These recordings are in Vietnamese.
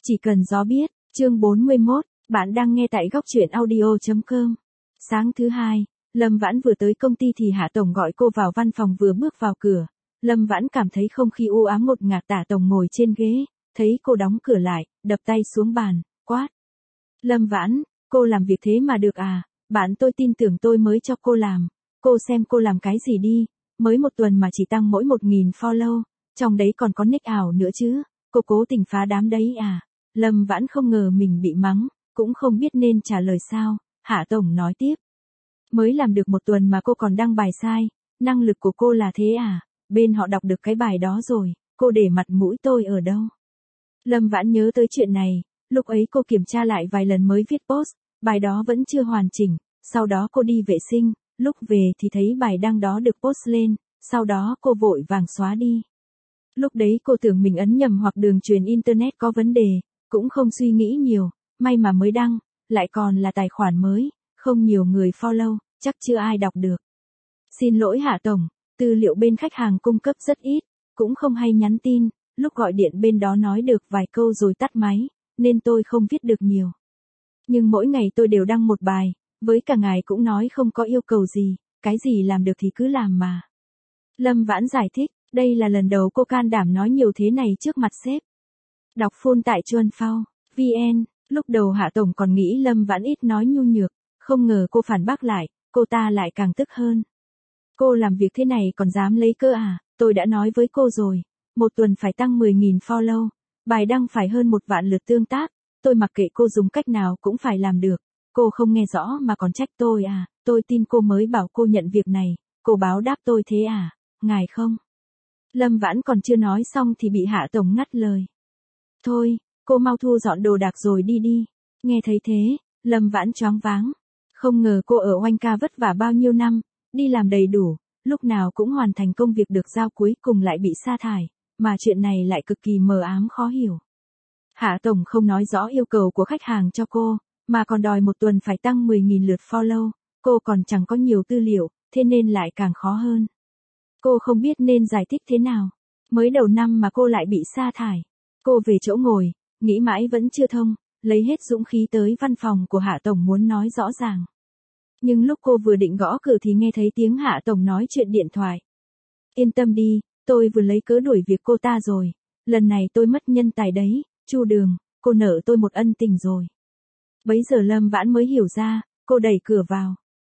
Chỉ cần gió biết, chương 41, bạn đang nghe tại góc truyện audio.com. Sáng thứ hai, Lâm Vãn vừa tới công ty thì Hạ Tổng gọi cô vào văn phòng. Vừa bước vào cửa, Lâm Vãn cảm thấy không khí u ám ngột ngạt. Tả Tổng ngồi trên ghế, thấy cô đóng cửa lại, đập tay xuống bàn, quát. Lâm Vãn, cô làm việc thế mà được à? Bạn tôi tin tưởng tôi mới cho cô làm. Cô xem cô làm cái gì đi, mới một tuần mà chỉ tăng mỗi 1.000 follow, trong đấy còn có nick ảo nữa chứ. Cô cố tình phá đám đấy à? Lâm Vãn không ngờ mình bị mắng, cũng không biết nên trả lời sao. Hạ Tổng nói tiếp. Mới làm được một tuần mà cô còn đăng bài sai, năng lực của cô là thế à? Bên họ đọc được cái bài đó rồi, cô để mặt mũi tôi ở đâu? Lâm Vãn nhớ tới chuyện này, lúc ấy cô kiểm tra lại vài lần mới viết post, bài đó vẫn chưa hoàn chỉnh, sau đó cô đi vệ sinh, lúc về thì thấy bài đăng đó được post lên, sau đó cô vội vàng xóa đi. Lúc đấy cô tưởng mình ấn nhầm hoặc đường truyền internet có vấn đề, cũng không suy nghĩ nhiều, may mà mới đăng, lại còn là tài khoản mới, không nhiều người follow, chắc chưa ai đọc được. Xin lỗi Hạ Tổng, tư liệu bên khách hàng cung cấp rất ít, cũng không hay nhắn tin, lúc gọi điện bên đó nói được vài câu rồi tắt máy, nên tôi không viết được nhiều. Nhưng mỗi ngày tôi đều đăng một bài, với cả ngài cũng nói không có yêu cầu gì, cái gì làm được thì cứ làm mà. Lâm Vãn giải thích, đây là lần đầu cô can đảm nói nhiều thế này trước mặt sếp. Đọc full tại Chuan Phao, VN, lúc đầu Hạ Tổng còn nghĩ Lâm Vãn ít nói nhu nhược, không ngờ cô phản bác lại, cô ta lại càng tức hơn. Cô làm việc thế này còn dám lấy cơ à? Tôi đã nói với cô rồi, một tuần phải tăng 10.000 follow, bài đăng phải hơn 1 vạn lượt tương tác, tôi mặc kệ cô dùng cách nào cũng phải làm được. Cô không nghe rõ mà còn trách tôi à? Tôi tin cô mới bảo cô nhận việc này, cô báo đáp tôi thế à? Ngài không? Lâm Vãn còn chưa nói xong thì bị Hạ Tổng ngắt lời. Thôi, cô mau thu dọn đồ đạc rồi đi đi. Nghe thấy thế, Lâm Vãn choáng váng. Không ngờ cô ở Oanh Ca vất vả bao nhiêu năm, đi làm đầy đủ, lúc nào cũng hoàn thành công việc được giao, cuối cùng lại bị sa thải, mà chuyện này lại cực kỳ mờ ám khó hiểu. Hạ Tổng không nói rõ yêu cầu của khách hàng cho cô, mà còn đòi một tuần phải tăng 10.000 lượt follow, cô còn chẳng có nhiều tư liệu, thế nên lại càng khó hơn. Cô không biết nên giải thích thế nào. Mới đầu năm mà cô lại bị sa thải. Cô về chỗ ngồi, nghĩ mãi vẫn chưa thông, lấy hết dũng khí tới văn phòng của Hạ Tổng muốn nói rõ ràng. Nhưng lúc cô vừa định gõ cửa thì nghe thấy tiếng Hạ Tổng nói chuyện điện thoại. Yên tâm đi, tôi vừa lấy cớ đuổi việc cô ta rồi. Lần này tôi mất nhân tài đấy, Chu Đường, cô nợ tôi một ân tình rồi. Bấy giờ Lâm Vãn mới hiểu ra, cô đẩy cửa vào.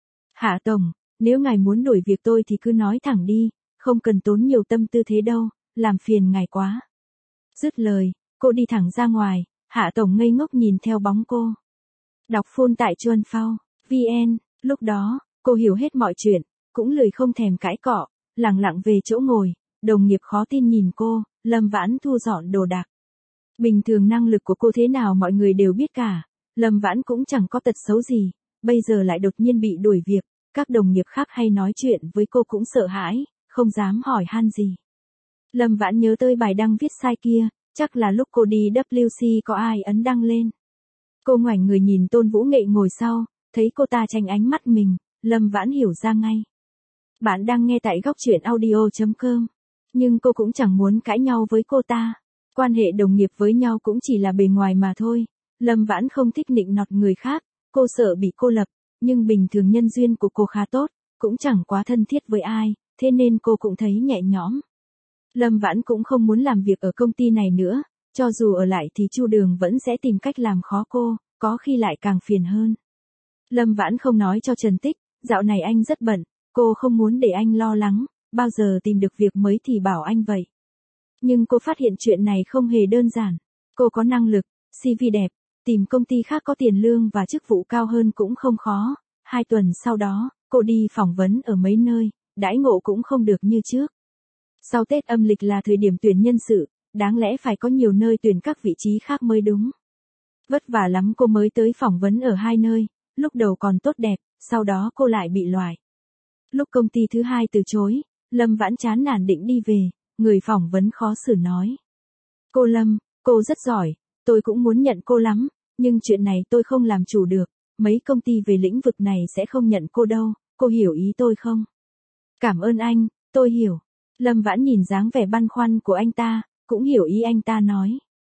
Hạ Tổng, nếu ngài muốn đuổi việc tôi thì cứ nói thẳng đi, không cần tốn nhiều tâm tư thế đâu, làm phiền ngài quá. Dứt lời, cô đi thẳng ra ngoài, Hạ Tổng ngây ngốc nhìn theo bóng cô. Đọc full tại Chuan Phao, VN, lúc đó, cô hiểu hết mọi chuyện, cũng lười không thèm cãi cọ, lẳng lặng về chỗ ngồi, đồng nghiệp khó tin nhìn cô, Lâm Vãn thu dọn đồ đạc. Bình thường năng lực của cô thế nào mọi người đều biết cả, Lâm Vãn cũng chẳng có tật xấu gì, bây giờ lại đột nhiên bị đuổi việc, các đồng nghiệp khác hay nói chuyện với cô cũng sợ hãi, không dám hỏi han gì. Lâm Vãn nhớ tới bài đăng viết sai kia, chắc là lúc cô đi WC có ai ấn đăng lên. Cô ngoảnh người nhìn Tôn Vũ Nghệ ngồi sau, thấy cô ta tránh ánh mắt mình, Lâm Vãn hiểu ra ngay. Bạn đang nghe tại góc truyện audio.com. Nhưng cô cũng chẳng muốn cãi nhau với cô ta. Quan hệ đồng nghiệp với nhau cũng chỉ là bề ngoài mà thôi. Lâm Vãn không thích nịnh nọt người khác, cô sợ bị cô lập, nhưng bình thường nhân duyên của cô khá tốt, cũng chẳng quá thân thiết với ai, thế nên cô cũng thấy nhẹ nhõm. Lâm Vãn cũng không muốn làm việc ở công ty này nữa, cho dù ở lại thì Chu Đường vẫn sẽ tìm cách làm khó cô, có khi lại càng phiền hơn. Lâm Vãn không nói cho Trần Tích, dạo này anh rất bận, cô không muốn để anh lo lắng, bao giờ tìm được việc mới thì bảo anh vậy. Nhưng cô phát hiện chuyện này không hề đơn giản, cô có năng lực, CV đẹp, tìm công ty khác có tiền lương và chức vụ cao hơn cũng không khó. 2 tuần sau đó, cô đi phỏng vấn ở mấy nơi, đãi ngộ cũng không được như trước. Sau Tết âm lịch là thời điểm tuyển nhân sự, đáng lẽ phải có nhiều nơi tuyển các vị trí khác mới đúng. Vất vả lắm cô mới tới phỏng vấn ở 2 nơi, lúc đầu còn tốt đẹp, sau đó cô lại bị loại. Lúc công ty thứ 2 từ chối, Lâm Vãn chán nản định đi về, người phỏng vấn khó xử nói. Cô Lâm, cô rất giỏi, tôi cũng muốn nhận cô lắm, nhưng chuyện này tôi không làm chủ được, mấy công ty về lĩnh vực này sẽ không nhận cô đâu, cô hiểu ý tôi không? Cảm ơn anh, tôi hiểu. Lâm Vãn nhìn dáng vẻ băn khoăn của anh ta, cũng hiểu ý anh ta nói.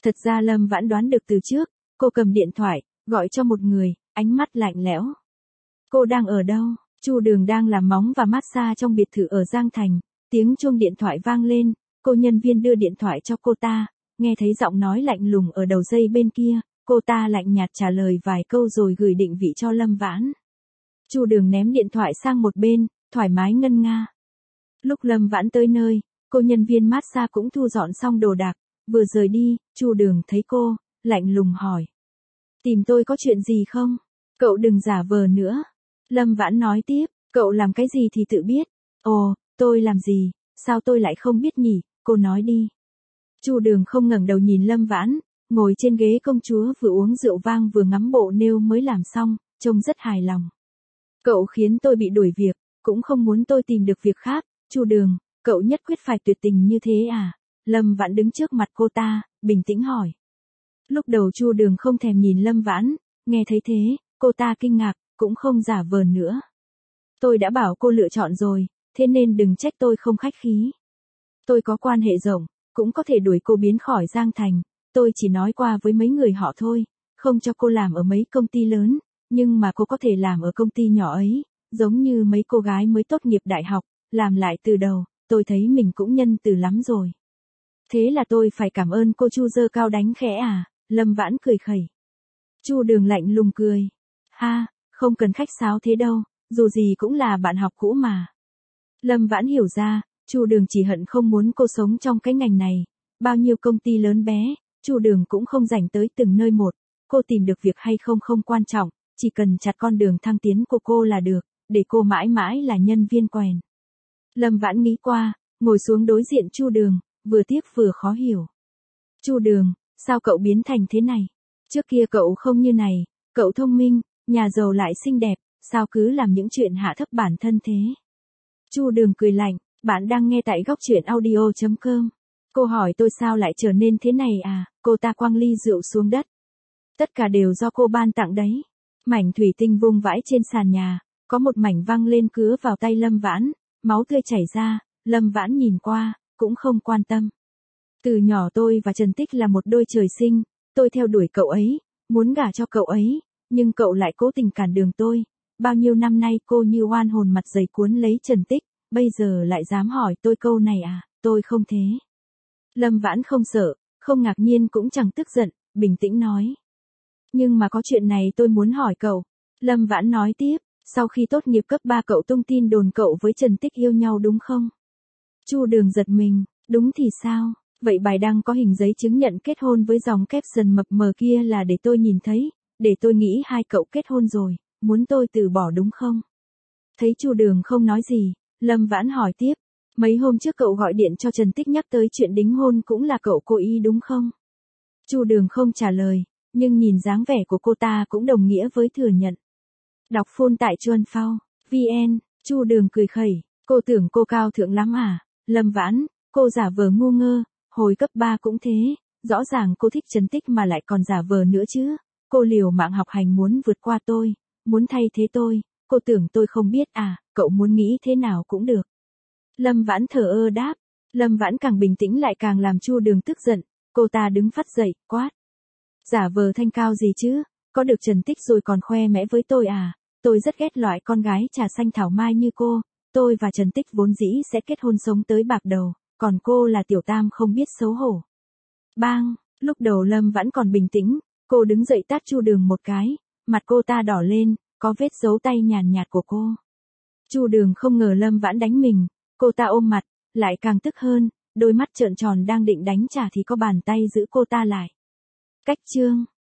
Thật ra Lâm Vãn đoán được từ trước, cô cầm điện thoại, gọi cho một người, ánh mắt lạnh lẽo. Cô đang ở đâu? Chu Đường đang làm móng và massage trong biệt thự ở Giang Thành, tiếng chuông điện thoại vang lên, cô nhân viên đưa điện thoại cho cô ta, nghe thấy giọng nói lạnh lùng ở đầu dây bên kia, cô ta lạnh nhạt trả lời vài câu rồi gửi định vị cho Lâm Vãn. Chu Đường ném điện thoại sang một bên, thoải mái ngân nga. Lúc Lâm Vãn tới nơi, cô nhân viên massage cũng thu dọn xong đồ đạc, vừa rời đi, Chu Đường thấy cô, lạnh lùng hỏi. Tìm tôi có chuyện gì không? Cậu đừng giả vờ nữa. Lâm Vãn nói tiếp, cậu làm cái gì thì tự biết. Ồ, tôi làm gì, sao tôi lại không biết nhỉ, cô nói đi. Chu Đường không ngẩng đầu nhìn Lâm Vãn, ngồi trên ghế công chúa vừa uống rượu vang vừa ngắm bộ nail mới làm xong, trông rất hài lòng. Cậu khiến tôi bị đuổi việc, cũng không muốn tôi tìm được việc khác, Chu Đường, cậu nhất quyết phải tuyệt tình như thế à? Lâm Vãn đứng trước mặt cô ta, bình tĩnh hỏi. Lúc đầu Chu Đường không thèm nhìn Lâm Vãn, nghe thấy thế, cô ta kinh ngạc, cũng không giả vờ nữa. Tôi đã bảo cô lựa chọn rồi, thế nên đừng trách tôi không khách khí. Tôi có quan hệ rộng, cũng có thể đuổi cô biến khỏi Giang Thành, tôi chỉ nói qua với mấy người họ thôi, không cho cô làm ở mấy công ty lớn, nhưng mà cô có thể làm ở công ty nhỏ ấy, giống như mấy cô gái mới tốt nghiệp đại học, làm lại từ đầu, tôi thấy mình cũng nhân từ lắm rồi. Thế là tôi phải cảm ơn cô. Chu giơ cao đánh khẽ à? Lâm Vãn cười khẩy. Chu Đường lạnh lùng cười. Ha, không cần khách sáo thế đâu, dù gì cũng là bạn học cũ mà. Lâm Vãn hiểu ra, Chu Đường chỉ hận không muốn cô sống trong cái ngành này, bao nhiêu công ty lớn bé, Chu Đường cũng không rảnh tới từng nơi một, cô tìm được việc hay không không quan trọng, chỉ cần chặt con đường thăng tiến của cô là được, để cô mãi mãi là nhân viên quèn. Lâm Vãn nghĩ qua, ngồi xuống đối diện Chu Đường, vừa tiếc vừa khó hiểu. Chu Đường, sao cậu biến thành thế này? Trước kia cậu không như này, cậu thông minh, nhà giàu lại xinh đẹp, sao cứ làm những chuyện hạ thấp bản thân thế? Chu Đường cười lạnh, bạn đang nghe tại góc truyện audio.com. Cô hỏi tôi sao lại trở nên thế này à? Cô ta quăng ly rượu xuống đất. Tất cả đều do cô ban tặng đấy. Mảnh thủy tinh vung vãi trên sàn nhà, có một mảnh văng lên cứa vào tay Lâm Vãn, máu tươi chảy ra, Lâm Vãn nhìn qua, cũng không quan tâm. Từ nhỏ tôi và Trần Tích là một đôi trời sinh, tôi theo đuổi cậu ấy, muốn gả cho cậu ấy, nhưng cậu lại cố tình cản đường tôi. Bao nhiêu năm nay cô như oan hồn mặt dày cuốn lấy Trần Tích, bây giờ lại dám hỏi tôi câu này à, tôi không thế. Lâm Vãn không sợ, không ngạc nhiên cũng chẳng tức giận, bình tĩnh nói. Nhưng mà có chuyện này tôi muốn hỏi cậu. Lâm Vãn nói tiếp, sau khi tốt nghiệp cấp 3 cậu tung tin đồn cậu với Trần Tích yêu nhau đúng không? Chu Đường giật mình, đúng thì sao? Vậy bài đăng có hình giấy chứng nhận kết hôn với dòng caption mập mờ kia là để tôi nhìn thấy, để tôi nghĩ hai cậu kết hôn rồi, muốn tôi từ bỏ đúng không? Thấy Chu Đường không nói gì, Lâm Vãn hỏi tiếp, mấy hôm trước cậu gọi điện cho Trần Tích nhắc tới chuyện đính hôn cũng là cậu cố ý đúng không? Chu Đường không trả lời, nhưng nhìn dáng vẻ của cô ta cũng đồng nghĩa với thừa nhận. Đọc full tại Chuan Phao, VN, Chu Đường cười khẩy, cô tưởng cô cao thượng lắm à? Lâm Vãn, cô giả vờ ngu ngơ, hồi cấp 3 cũng thế, rõ ràng cô thích Trần Tích mà lại còn giả vờ nữa chứ. Cô liều mạng học hành muốn vượt qua tôi, muốn thay thế tôi, cô tưởng tôi không biết à, cậu muốn nghĩ thế nào cũng được. Lâm Vãn thờ ơ đáp, Lâm Vãn càng bình tĩnh lại càng làm Chu Đường tức giận, cô ta đứng phắt dậy, quát. Giả vờ thanh cao gì chứ, có được Trần Tích rồi còn khoe mẽ với tôi à, tôi rất ghét loại con gái trà xanh thảo mai như cô, tôi và Trần Tích vốn dĩ sẽ kết hôn sống tới bạc đầu, còn cô là tiểu tam không biết xấu hổ. Bang, lúc đầu Lâm Vãn còn bình tĩnh, cô đứng dậy tát Chu Đường một cái, mặt cô ta đỏ lên, có vết dấu tay nhàn nhạt của cô. Chu Đường không ngờ Lâm Vãn đánh mình, cô ta ôm mặt, lại càng tức hơn, đôi mắt trợn tròn đang định đánh trả thì có bàn tay giữ cô ta lại. Cách chương